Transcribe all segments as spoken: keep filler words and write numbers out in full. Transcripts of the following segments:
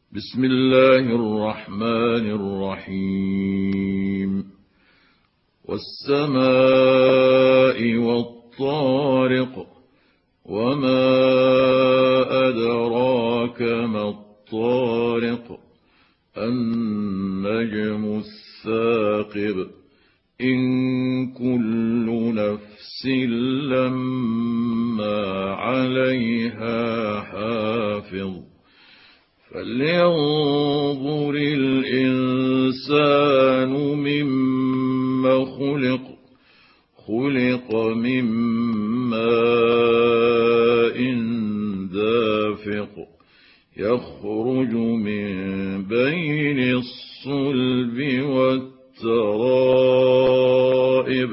بسم الله الرحمن الرحيم والسماء والطارق وما أدراك ما الطارق النجم الثاقب إن كل نفس لما عليها حافظ فلينظر الإنسان مما خلق خلق من ماء دافق يخرج من بين الصلب والترائب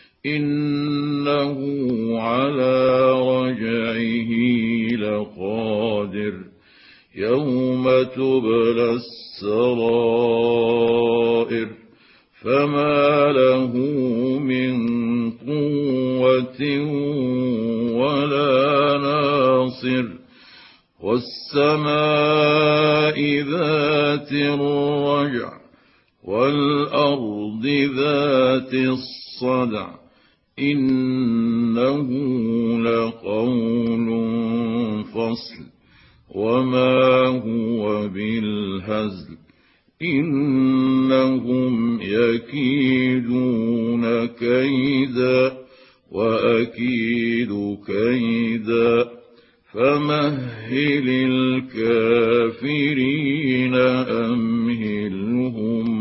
إنه على رجعه لقادر يوم تبلى السرائر فما له من قوة ولا ناصر والسماء ذات الرجع والأرض ذات الصدع إنه لقول فصل وما هو بالهزل إنهم يكيدون كيدا وأكيد كيدا فمهل الكافرين أمهلهم